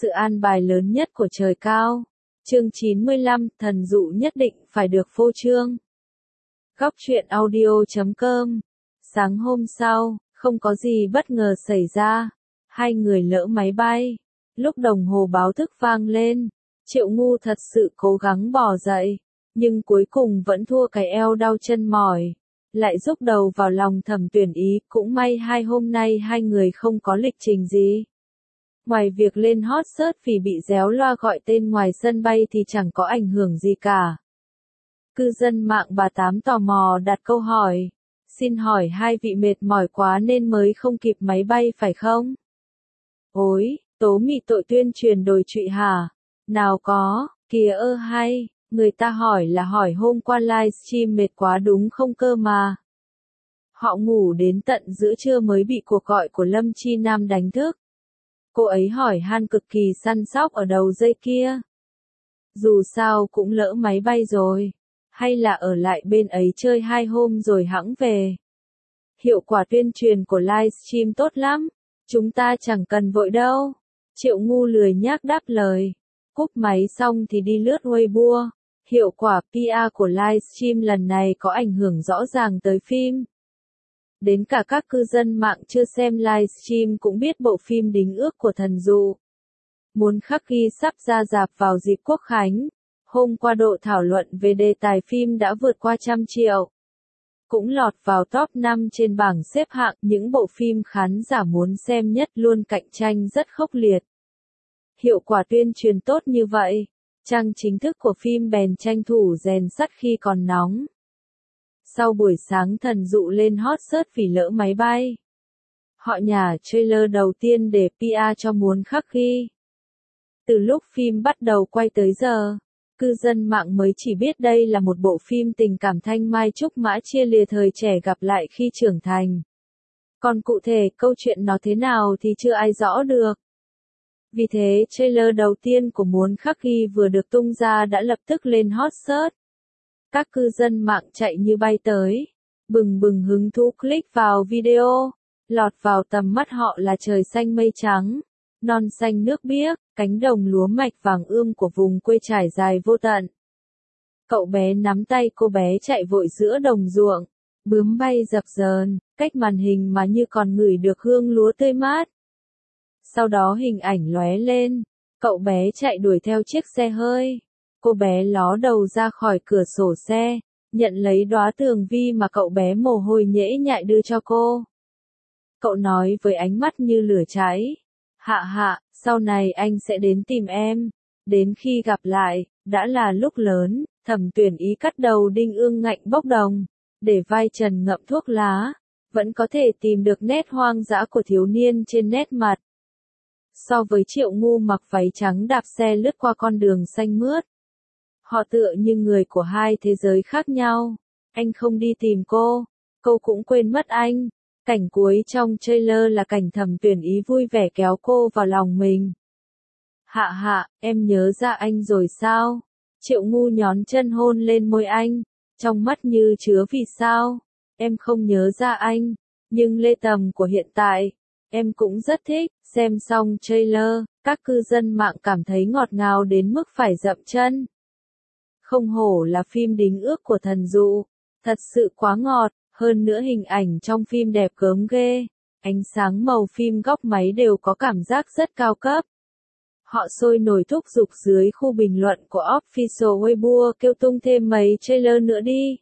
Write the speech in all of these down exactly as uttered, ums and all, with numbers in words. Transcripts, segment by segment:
sự an bài lớn nhất của trời cao. Chương chín mươi lăm, thần dụ nhất định phải được phô trương. Góc truyện audio chấm com. Sáng hôm sau, không có gì bất ngờ xảy ra. Hai người lỡ máy bay. Lúc đồng hồ báo thức vang lên, Triệu Ngu thật sự cố gắng bò dậy, nhưng cuối cùng vẫn thua cái eo đau chân mỏi. Lại rúc đầu vào lòng Thẩm Tuyển Ý, cũng may hai hôm nay hai người không có lịch trình gì. Ngoài việc lên hot search vì bị réo loa gọi tên ngoài sân bay thì chẳng có ảnh hưởng gì cả. Cư dân mạng bà Tám tò mò đặt câu hỏi. Xin hỏi hai vị mệt mỏi quá nên mới không kịp máy bay phải không? Ôi, Tố Mị tội tuyên truyền đồi trụy hả? Nào có, kìa ơ hay, người ta hỏi là hỏi hôm qua livestream mệt quá đúng không cơ mà. Họ ngủ đến tận giữa trưa mới bị cuộc gọi của Lâm Chi Nam đánh thức. Cô ấy hỏi han cực kỳ săn sóc ở đầu dây kia. Dù sao cũng lỡ máy bay rồi, hay là ở lại bên ấy chơi hai hôm rồi hẵng về. Hiệu quả tuyên truyền của livestream tốt lắm, chúng ta chẳng cần vội đâu. Triệu Ngu lười nhác đáp lời. Cúp máy xong thì đi lướt Weibo. Hiệu quả pê e của livestream lần này có ảnh hưởng rõ ràng tới phim. Đến cả các cư dân mạng chưa xem livestream cũng biết bộ phim Đính ước của thần dụ muốn khắc ghi sắp ra rạp vào dịp Quốc khánh. Hôm qua độ thảo luận về đề tài phim đã vượt qua trăm triệu. Cũng lọt vào top năm trên bảng xếp hạng những bộ phim khán giả muốn xem nhất luôn, cạnh tranh rất khốc liệt. Hiệu quả tuyên truyền tốt như vậy, trang chính thức của phim bèn tranh thủ rèn sắt khi còn nóng. Sau buổi sáng thần dụ lên hot search vì lỡ máy bay, họ nhả trailer đầu tiên để pê e cho muốn khắc ghi. Từ lúc phim bắt đầu quay tới giờ, cư dân mạng mới chỉ biết đây là một bộ phim tình cảm thanh mai trúc mã chia lìa thời trẻ gặp lại khi trưởng thành. Còn cụ thể câu chuyện nó thế nào thì chưa ai rõ được. Vì thế trailer đầu tiên của Muốn khắc ghi vừa được tung ra đã lập tức lên hot search. Các cư dân mạng chạy như bay tới, bừng bừng hứng thú click vào video. Lọt vào tầm mắt họ là trời xanh mây trắng, non xanh nước biếc, cánh đồng lúa mạch vàng ươm của vùng quê trải dài vô tận. Cậu bé nắm tay cô bé chạy vội giữa đồng ruộng, bướm bay dập dờn, cách màn hình mà như còn ngửi được hương lúa tươi mát. Sau đó hình ảnh lóe lên, cậu bé chạy đuổi theo chiếc xe hơi. Cô bé ló đầu ra khỏi cửa sổ xe, nhận lấy đóa tường vi mà cậu bé mồ hôi nhễ nhại đưa cho cô. Cậu nói với ánh mắt như lửa cháy. Hạ hạ, sau này anh sẽ đến tìm em. Đến khi gặp lại, đã là lúc lớn. Thẩm Tuyển Ý cắt đầu đinh ương ngạnh bốc đồng, để vai trần ngậm thuốc lá, vẫn có thể tìm được nét hoang dã của thiếu niên trên nét mặt. So với Triệu Ngu mặc váy trắng đạp xe lướt qua con đường xanh mướt, họ tựa như người của hai thế giới khác nhau. Anh không đi tìm cô, cô cũng quên mất anh. Cảnh cuối trong trailer là cảnh Thẩm Tuyển Ý vui vẻ kéo cô vào lòng mình. Hạ hạ, em nhớ ra anh rồi sao? Triệu Ngu nhón chân hôn lên môi anh, trong mắt như chứa vì sao. Em không nhớ ra anh, nhưng Lê Tầm của hiện tại, em cũng rất thích. Xem xong trailer, các cư dân mạng cảm thấy ngọt ngào đến mức phải dậm chân. Không hổ là phim Đính ước của thần dụ, thật sự quá ngọt, hơn nữa hình ảnh trong phim đẹp gớm ghê, ánh sáng màu phim góc máy đều có cảm giác rất cao cấp. Họ sôi nổi thúc giục dưới khu bình luận của Official Weibo kêu tung thêm mấy trailer nữa đi.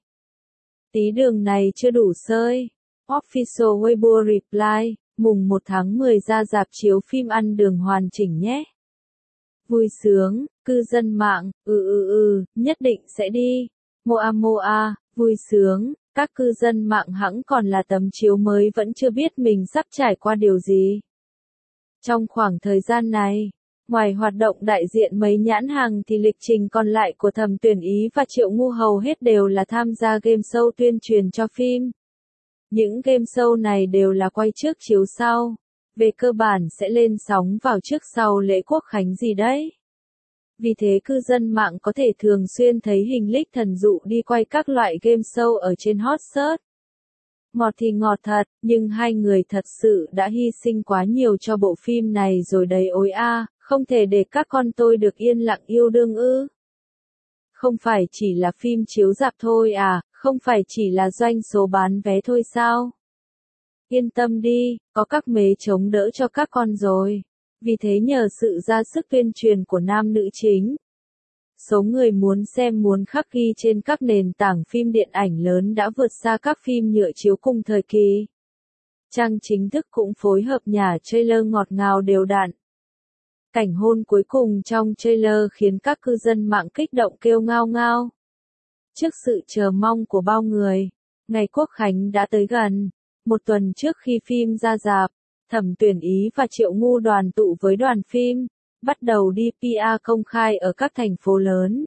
Tí đường này chưa đủ sơi. Official Weibo reply, mùng một tháng mười ra rạp chiếu phim ăn đường hoàn chỉnh nhé. Vui sướng, cư dân mạng, ừ ừ ừ, nhất định sẽ đi. Moa moa, vui sướng, các cư dân mạng hẵng còn là tấm chiếu mới vẫn chưa biết mình sắp trải qua điều gì. Trong khoảng thời gian này, ngoài hoạt động đại diện mấy nhãn hàng thì lịch trình còn lại của Thẩm Tuyển Ý và Triệu Ngu hầu hết đều là tham gia game show tuyên truyền cho phim. Những game show này đều là quay trước chiếu sau, về cơ bản sẽ lên sóng vào trước sau lễ Quốc khánh gì đấy. Vì thế cư dân mạng có thể thường xuyên thấy hình lích thần dụ đi quay các loại game show ở trên hot search. Ngọt thì ngọt thật, nhưng hai người thật sự đã hy sinh quá nhiều cho bộ phim này rồi đấy ôi a, Không thể để các con tôi được yên lặng yêu đương ư? Không phải chỉ là phim chiếu rạp thôi à, không phải chỉ là doanh số bán vé thôi sao? Yên tâm đi, có các mế chống đỡ cho các con rồi. Vì thế nhờ sự ra sức tuyên truyền của nam nữ chính, số người muốn xem muốn khắc ghi trên các nền tảng phim điện ảnh lớn đã vượt xa các phim nhựa chiếu cùng thời kỳ. Trang chính thức cũng phối hợp nhả trailer ngọt ngào đều đặn. Cảnh hôn cuối cùng trong trailer khiến các cư dân mạng kích động kêu ngao ngao. Trước sự chờ mong của bao người, ngày Quốc khánh đã tới gần. Một tuần trước khi phim ra rạp, Thẩm Tuyển Ý và Triệu Ngu đoàn tụ với đoàn phim, bắt đầu đi pê e công khai ở các thành phố lớn.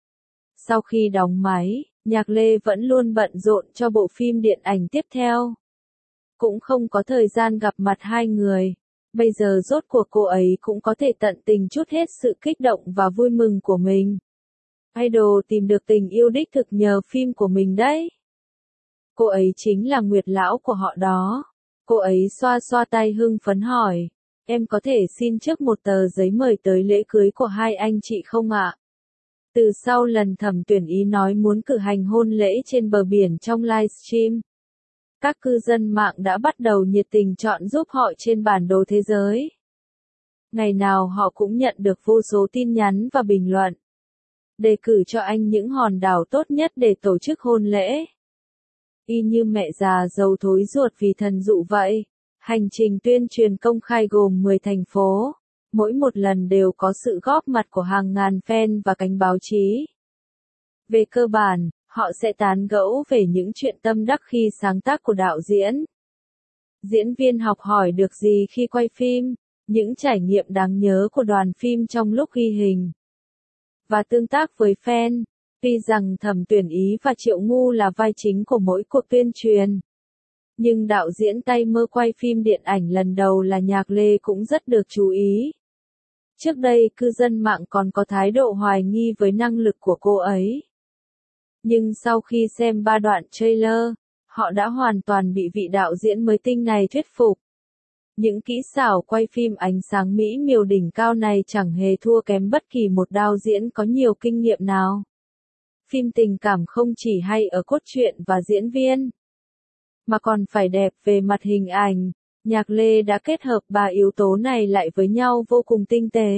Sau khi đóng máy, Nhạc Lê vẫn luôn bận rộn cho bộ phim điện ảnh tiếp theo. Cũng không có thời gian gặp mặt hai người. Bây giờ rốt cuộc cô ấy cũng có thể tận tình trút hết sự kích động và vui mừng của mình. Idol tìm được tình yêu đích thực nhờ phim của mình đấy. Cô ấy chính là Nguyệt Lão của họ đó. Cô ấy xoa xoa tay hưng phấn hỏi, em có thể xin trước một tờ giấy mời tới lễ cưới của hai anh chị không ạ? Từ sau lần Thẩm Tuyển Ý nói muốn cử hành hôn lễ trên bờ biển trong livestream, các cư dân mạng đã bắt đầu nhiệt tình chọn giúp họ trên bản đồ thế giới. Ngày nào họ cũng nhận được vô số tin nhắn và bình luận, đề cử cho anh những hòn đảo tốt nhất để tổ chức hôn lễ. Y như mẹ già giàu thối ruột vì thần dụ vậy. Hành trình tuyên truyền công khai gồm mười thành phố, mỗi một lần đều có sự góp mặt của hàng ngàn fan và cánh báo chí. Về cơ bản, họ sẽ tán gẫu về những chuyện tâm đắc khi sáng tác của đạo diễn. Diễn viên học hỏi được gì khi quay phim, những trải nghiệm đáng nhớ của đoàn phim trong lúc ghi hình. Và tương tác với fan. Tuy rằng Thẩm Tuyển Ý và Triệu Ngu là vai chính của mỗi cuộc tuyên truyền, nhưng đạo diễn tay mơ quay phim điện ảnh lần đầu là Nhạc Lê cũng rất được chú ý. Trước đây cư dân mạng còn có thái độ hoài nghi với năng lực của cô ấy. Nhưng sau khi xem ba đoạn trailer, họ đã hoàn toàn bị vị đạo diễn mới tinh này thuyết phục. Những kỹ xảo quay phim ánh sáng mỹ miều đỉnh cao này chẳng hề thua kém bất kỳ một đạo diễn có nhiều kinh nghiệm nào. Phim tình cảm không chỉ hay ở cốt truyện và diễn viên, mà còn phải đẹp về mặt hình ảnh. Nhạc Lê đã kết hợp ba yếu tố này lại với nhau vô cùng tinh tế.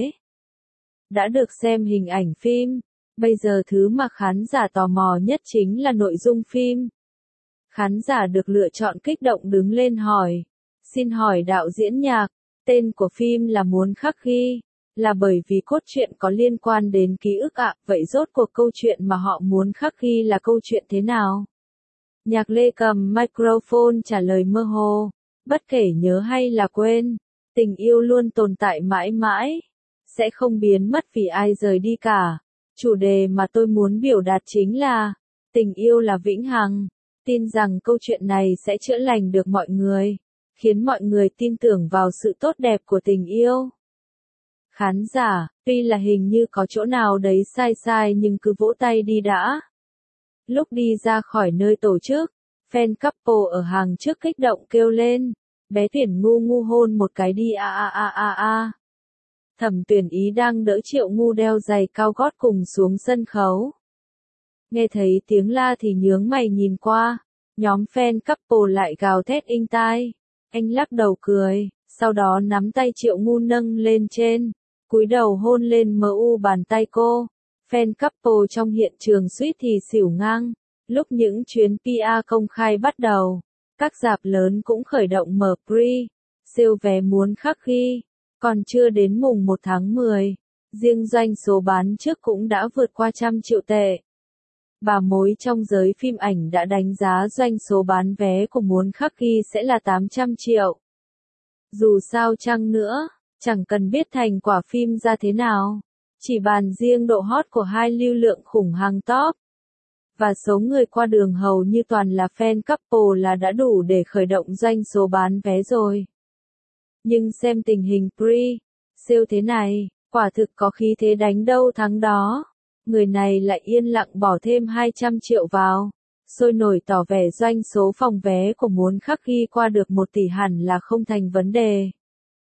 Đã được xem hình ảnh phim, bây giờ thứ mà khán giả tò mò nhất chính là nội dung phim. Khán giả được lựa chọn kích động đứng lên hỏi, xin hỏi đạo diễn Nhạc, tên của phim là muốn khắc ghi, là bởi vì cốt truyện có liên quan đến ký ức ạ, à, vậy rốt cuộc câu chuyện mà họ muốn khắc ghi là câu chuyện thế nào? Nhạc Lê cầm microphone trả lời mơ hồ, bất kể nhớ hay là quên, tình yêu luôn tồn tại mãi mãi, sẽ không biến mất vì ai rời đi cả. Chủ đề mà tôi muốn biểu đạt chính là, tình yêu là vĩnh hằng, tin rằng câu chuyện này sẽ chữa lành được mọi người, khiến mọi người tin tưởng vào sự tốt đẹp của tình yêu. Khán giả, tuy là hình như có chỗ nào đấy sai sai nhưng cứ vỗ tay đi đã. Lúc đi ra khỏi nơi tổ chức, fan couple ở hàng trước kích động kêu lên, bé Tuyển Ngu Ngu hôn một cái đi a a a a a. Thẩm Tuyển Ý đang đỡ Triệu Ngu đeo giày cao gót cùng xuống sân khấu. Nghe thấy tiếng la thì nhướng mày nhìn qua, nhóm fan couple lại gào thét inh tai. Anh lắc đầu cười, sau đó nắm tay Triệu Ngu nâng lên trên, cúi đầu hôn lên mờ u bàn tay cô. Fan couple trong hiện trường suýt thì xỉu ngang. Lúc những chuyến pê e công khai bắt đầu, các rạp lớn cũng khởi động mở pre, sale vé muốn khắc ghi. Còn chưa đến mùng một tháng mười, riêng doanh số bán trước cũng đã vượt qua trăm triệu tệ. Bà mối trong giới phim ảnh đã đánh giá doanh số bán vé của muốn khắc ghi sẽ là tám trăm triệu. Dù sao chăng nữa, chẳng cần biết thành quả phim ra thế nào, chỉ bàn riêng độ hot của hai lưu lượng khủng hàng top, và số người qua đường hầu như toàn là fan couple là đã đủ để khởi động doanh số bán vé rồi. Nhưng xem tình hình pre, sale thế này, quả thực có khí thế đánh đâu thắng đó. Người này lại yên lặng bỏ thêm hai trăm triệu vào, sôi nổi tỏ vẻ doanh số phòng vé của muốn khắc ghi qua được một tỷ hẳn là không thành vấn đề.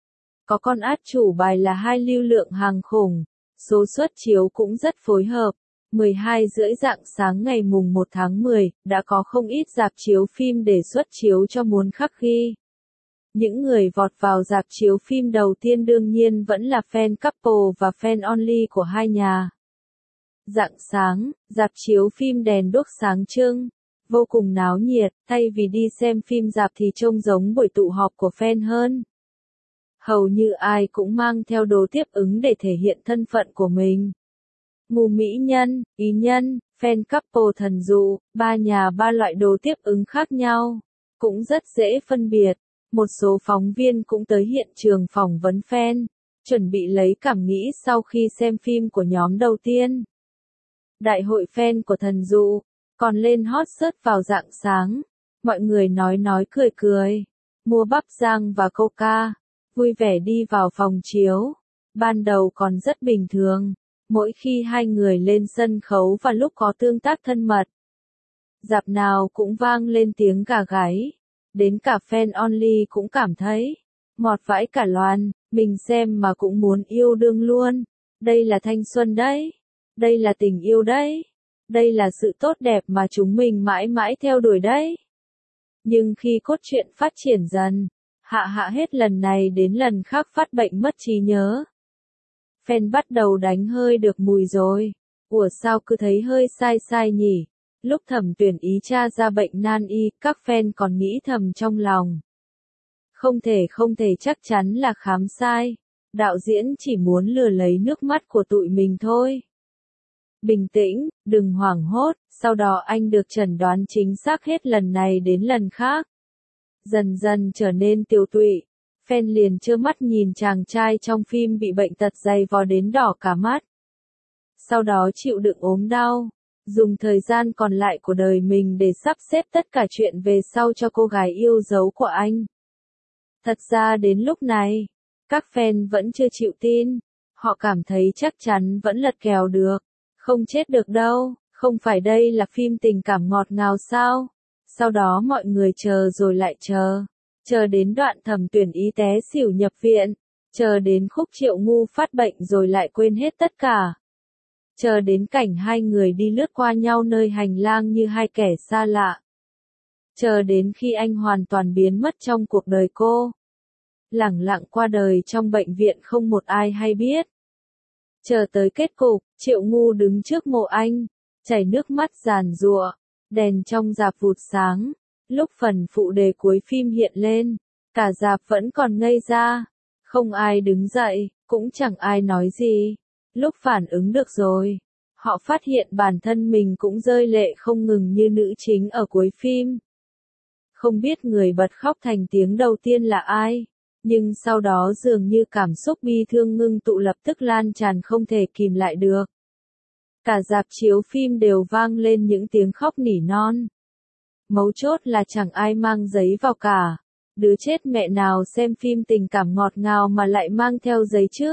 Có con át chủ bài là hai lưu lượng hàng khủng, số suất chiếu cũng rất phối hợp. mười hai rưỡi rạng sáng ngày mùng một tháng mười, đã có không ít rạp chiếu phim để suất chiếu cho muốn khắc ghi. Những người vọt vào rạp chiếu phim đầu tiên đương nhiên vẫn là fan couple và fan only của hai nhà. Rạng sáng, rạp chiếu phim đèn đuốc sáng trưng, vô cùng náo nhiệt, thay vì đi xem phim rạp thì trông giống buổi tụ họp của fan hơn. Hầu như ai cũng mang theo đồ tiếp ứng để thể hiện thân phận của mình. Mù mỹ nhân, ý nhân, fan couple thần dụ, ba nhà ba loại đồ tiếp ứng khác nhau, cũng rất dễ phân biệt. Một số phóng viên cũng tới hiện trường phỏng vấn fan, chuẩn bị lấy cảm nghĩ sau khi xem phim của nhóm đầu tiên. Đại hội fan của thần dụ, còn lên hot search vào rạng sáng, mọi người nói nói cười cười, mua bắp rang và coca, vui vẻ đi vào phòng chiếu. Ban đầu còn rất bình thường, mỗi khi hai người lên sân khấu và lúc có tương tác thân mật. Rạp nào cũng vang lên tiếng gà gáy, đến cả fan only cũng cảm thấy, ngọt vãi cả loàn, mình xem mà cũng muốn yêu đương luôn. Đây là thanh xuân đấy, đây là tình yêu đấy, đây là sự tốt đẹp mà chúng mình mãi mãi theo đuổi đấy. Nhưng khi cốt truyện phát triển dần, hạ hạ hết lần này đến lần khác phát bệnh mất trí nhớ. Fan bắt đầu đánh hơi được mùi rồi. Ủa sao cứ thấy hơi sai sai nhỉ? Lúc Thẩm Tuyển ý tra ra bệnh nan y, các fan còn nghĩ thầm trong lòng. Không thể không thể chắc chắn là khám sai. Đạo diễn chỉ muốn lừa lấy nước mắt của tụi mình thôi. Bình tĩnh, đừng hoảng hốt, sau đó anh được chẩn đoán chính xác hết lần này đến lần khác. Dần dần trở nên tiêu tụy. Fan liền trơ mắt nhìn chàng trai trong phim bị bệnh tật dày vò đến đỏ cả mắt. Sau đó chịu đựng ốm đau, dùng thời gian còn lại của đời mình để sắp xếp tất cả chuyện về sau cho cô gái yêu dấu của anh. Thật ra đến lúc này, các fan vẫn chưa chịu tin, họ cảm thấy chắc chắn vẫn lật kèo được, không chết được đâu, không phải đây là phim tình cảm ngọt ngào sao? Sau đó mọi người chờ rồi lại chờ. Chờ đến đoạn Thẩm Tuyển ý té xỉu nhập viện, chờ đến khúc Triệu Ngu phát bệnh rồi lại quên hết tất cả. Chờ đến cảnh hai người đi lướt qua nhau nơi hành lang như hai kẻ xa lạ. Chờ đến khi anh hoàn toàn biến mất trong cuộc đời cô. Lẳng lặng qua đời trong bệnh viện không một ai hay biết. Chờ tới kết cục, Triệu Ngu đứng trước mộ anh, chảy nước mắt giàn giụa, đèn trong rạp vụt sáng. Lúc phần phụ đề cuối phim hiện lên, cả rạp vẫn còn ngây ra, không ai đứng dậy, cũng chẳng ai nói gì. Lúc phản ứng được rồi, họ phát hiện bản thân mình cũng rơi lệ không ngừng như nữ chính ở cuối phim. Không biết người bật khóc thành tiếng đầu tiên là ai, nhưng sau đó dường như cảm xúc bi thương ngưng tụ lập tức lan tràn không thể kìm lại được. Cả rạp chiếu phim đều vang lên những tiếng khóc nỉ non. Mấu chốt là chẳng ai mang giấy vào cả. Đứa chết mẹ nào xem phim tình cảm ngọt ngào mà lại mang theo giấy chứ?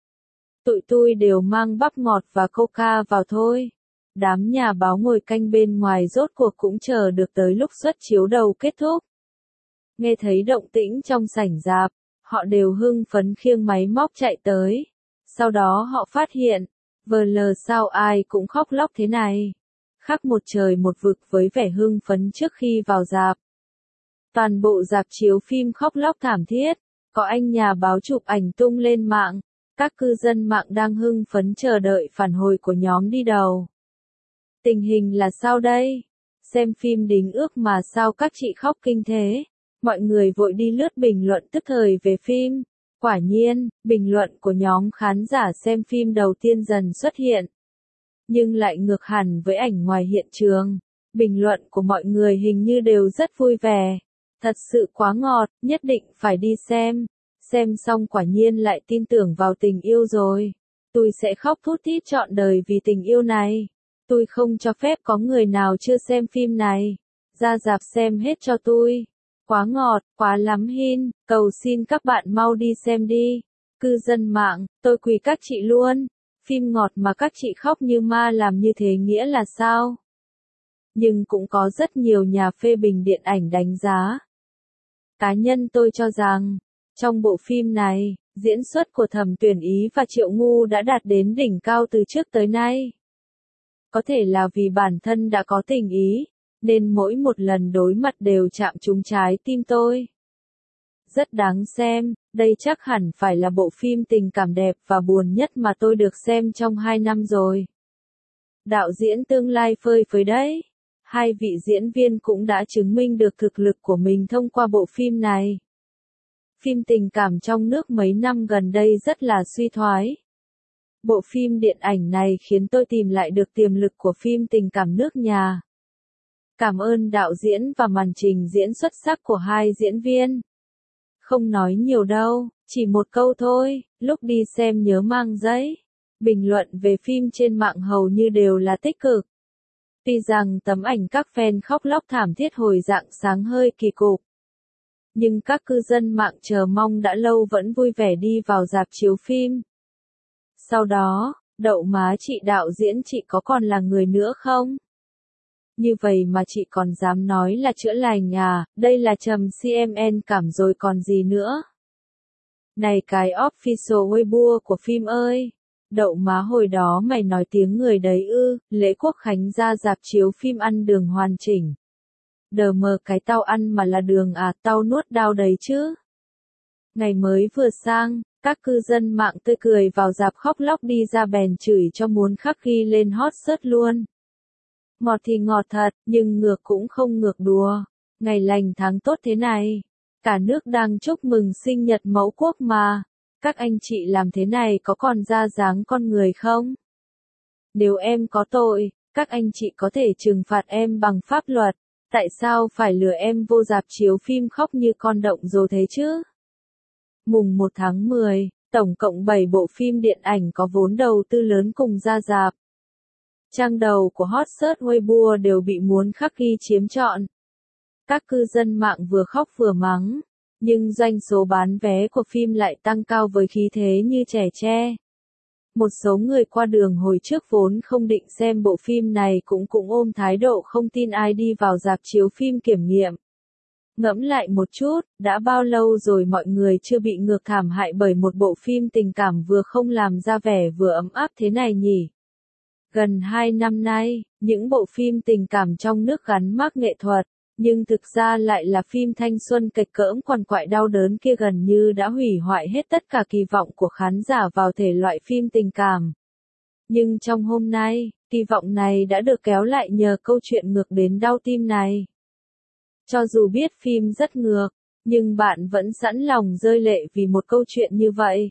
Tụi tôi đều mang bắp ngọt và coca vào thôi. Đám nhà báo ngồi canh bên ngoài rốt cuộc cũng chờ được tới lúc suất chiếu đầu kết thúc. Nghe thấy động tĩnh trong sảnh rạp, họ đều hưng phấn khiêng máy móc chạy tới. Sau đó họ phát hiện, vờ lờ sao ai cũng khóc lóc thế này. Khác một trời một vực với vẻ hưng phấn trước khi vào rạp. Toàn bộ rạp chiếu phim khóc lóc thảm thiết, có anh nhà báo chụp ảnh tung lên mạng, các cư dân mạng đang hưng phấn chờ đợi phản hồi của nhóm đi đầu. Tình hình là sao đây? Xem phim đính ước mà sao các chị khóc kinh thế? Mọi người vội đi lướt bình luận tức thời về phim. Quả nhiên, bình luận của nhóm khán giả xem phim đầu tiên dần xuất hiện. Nhưng lại ngược hẳn với ảnh ngoài hiện trường. Bình luận của mọi người hình như đều rất vui vẻ. Thật sự quá ngọt, nhất định phải đi xem. Xem xong quả nhiên lại tin tưởng vào tình yêu rồi. Tôi sẽ khóc thút thít trọn đời vì tình yêu này. Tôi không cho phép có người nào chưa xem phim này. Ra rạp xem hết cho tôi. Quá ngọt, quá lắm hin, cầu xin các bạn mau đi xem đi. Cư dân mạng, tôi quỳ các chị luôn. Phim ngọt mà các chị khóc như ma làm như thế nghĩa là sao? Nhưng cũng có rất nhiều nhà phê bình điện ảnh đánh giá. Cá nhân tôi cho rằng, trong bộ phim này, Diễn xuất của Thẩm Tuyển Ý và Triệu Ngu đã đạt đến đỉnh cao từ trước tới nay. Có thể là vì bản thân đã có tình ý, nên mỗi một lần đối mặt đều chạm trúng trái tim tôi. Rất đáng xem, đây chắc hẳn phải là bộ phim tình cảm đẹp và buồn nhất mà tôi được xem trong hai năm rồi. Đạo diễn tương lai phơi phới đấy. Hai vị diễn viên cũng đã chứng minh được thực lực của mình thông qua bộ phim này. Phim tình cảm trong nước mấy năm gần đây rất là suy thoái. Bộ phim điện ảnh này khiến tôi tìm lại được tiềm lực của phim tình cảm nước nhà. Cảm ơn đạo diễn và màn trình diễn xuất sắc của hai diễn viên. Không nói nhiều đâu, chỉ một câu thôi, lúc đi xem nhớ mang giấy. Bình luận về phim trên mạng hầu như đều là tích cực. Tuy rằng tấm ảnh các fan khóc lóc thảm thiết hồi rạng sáng hơi kỳ cục. Nhưng các cư dân mạng chờ mong đã lâu vẫn vui vẻ đi vào rạp chiếu phim. Sau đó, đậu má chị đạo diễn chị có còn là người nữa không? Như vậy mà chị còn dám nói là chữa lành à, đây là trầm xê em en cảm rồi còn gì nữa. Này cái official Weibo của phim ơi! Đậu má hồi đó mày nói tiếng người đấy ư, lễ quốc khánh ra rạp chiếu phim ăn đường hoàn chỉnh. Đờ mờ cái tao ăn mà là đường à, tao nuốt đau đấy chứ. Ngày mới vừa sang, các cư dân mạng tươi cười vào rạp khóc lóc đi ra bèn chửi cho muốn khắc ghi lên hot search luôn. Ngọt thì ngọt thật, nhưng ngược cũng không ngược đùa. Ngày lành tháng tốt thế này. Cả nước đang chúc mừng sinh nhật mẫu quốc mà. Các anh chị làm thế này có còn ra dáng con người không? Nếu em có tội, các anh chị có thể trừng phạt em bằng pháp luật. Tại sao phải lừa em vô rạp chiếu phim khóc như con động rồ thế chứ? Mùng một tháng mười, tổng cộng bảy bộ phim điện ảnh có vốn đầu tư lớn cùng ra rạp. Trang đầu của hot search Weibo đều bị muốn khắc ghi chiếm trọn. Các cư dân mạng vừa khóc vừa mắng, nhưng doanh số bán vé của phim lại tăng cao với khí thế như trẻ tre. Một số người qua đường hồi trước vốn không định xem bộ phim này cũng cũng ôm thái độ không tin ai đi vào rạp chiếu phim kiểm nghiệm. Ngẫm lại một chút, đã bao lâu rồi mọi người chưa bị ngược thảm hại bởi một bộ phim tình cảm vừa không làm ra vẻ vừa ấm áp thế này nhỉ? Gần hai năm nay, những bộ phim tình cảm trong nước gắn mác nghệ thuật, nhưng thực ra lại là phim thanh xuân kịch cỡm quằn quại đau đớn kia gần như đã hủy hoại hết tất cả kỳ vọng của khán giả vào thể loại phim tình cảm. Nhưng trong hôm nay, kỳ vọng này đã được kéo lại nhờ câu chuyện ngược đến đau tim này. Cho dù biết phim rất ngược, nhưng bạn vẫn sẵn lòng rơi lệ vì một câu chuyện như vậy.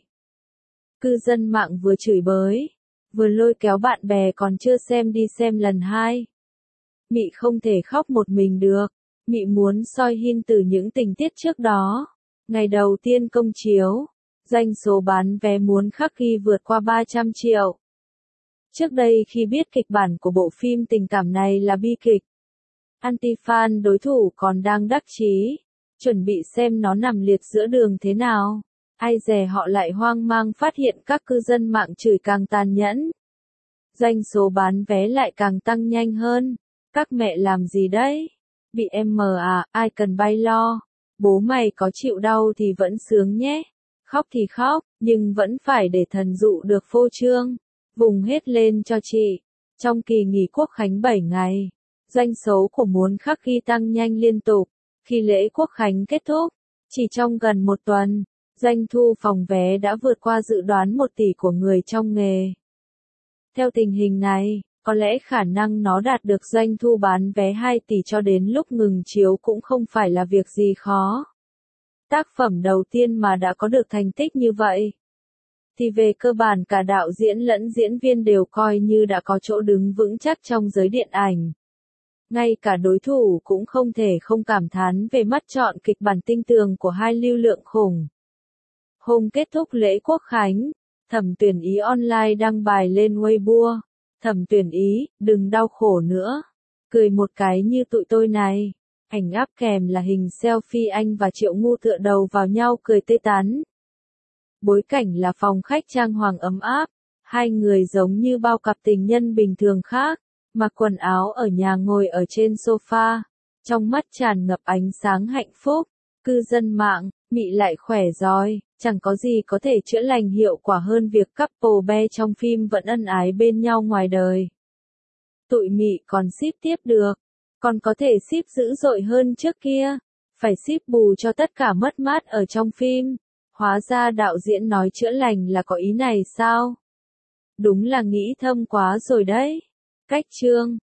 Cư dân mạng vừa chửi bới, vừa lôi kéo bạn bè còn chưa xem đi xem lần hai. Mị không thể khóc một mình được, Mị muốn soi hin từ những tình tiết trước đó. Ngày đầu tiên công chiếu, doanh số bán vé muốn khắc ghi vượt qua ba trăm triệu. Trước đây khi biết kịch bản của bộ phim tình cảm này là bi kịch, anti-fan đối thủ còn đang đắc chí, chuẩn bị xem nó nằm liệt giữa đường thế nào. Ai dè họ lại hoang mang phát hiện các cư dân mạng chửi càng tàn nhẫn. Doanh số bán vé lại càng tăng nhanh hơn. Các mẹ làm gì đấy? Bị em mờ à, ai cần bay lo. Bố mày có chịu đau thì vẫn sướng nhé. Khóc thì khóc, nhưng vẫn phải để thần dụ được phô trương. Vùng hết lên cho chị. Trong kỳ nghỉ quốc khánh bảy ngày, doanh số của muốn khắc ghi tăng nhanh liên tục. Khi lễ quốc khánh kết thúc, chỉ trong gần một tuần, doanh thu phòng vé đã vượt qua dự đoán một tỷ của người trong nghề. Theo tình hình này, có lẽ khả năng nó đạt được doanh thu bán vé hai tỷ cho đến lúc ngừng chiếu cũng không phải là việc gì khó. Tác phẩm đầu tiên mà đã có được thành tích như vậy, thì về cơ bản cả đạo diễn lẫn diễn viên đều coi như đã có chỗ đứng vững chắc trong giới điện ảnh. Ngay cả đối thủ cũng không thể không cảm thán về mắt chọn kịch bản tinh tường của hai lưu lượng khủng. Hôm kết thúc lễ quốc khánh, Thẩm Tuyển Ý online đăng bài lên Weibo. Thẩm Tuyển Ý, đừng đau khổ nữa. Cười một cái như tụi tôi này. Ảnh áp kèm là hình selfie anh và Triệu Ngu tựa đầu vào nhau cười tê tán. Bối cảnh là phòng khách trang hoàng ấm áp. Hai người giống như bao cặp tình nhân bình thường khác. Mặc quần áo ở nhà ngồi ở trên sofa. Trong mắt tràn ngập ánh sáng hạnh phúc. Cư dân mạng, Mị lại khỏe rồi. Chẳng có gì có thể chữa lành hiệu quả hơn việc couple be trong phim vẫn ân ái bên nhau ngoài đời. Tụi mị còn ship tiếp được, còn có thể ship dữ dội hơn trước kia, phải ship bù cho tất cả mất mát ở trong phim. Hóa ra đạo diễn nói chữa lành là có ý này sao? Đúng là nghĩ thâm quá rồi đấy. Cách chương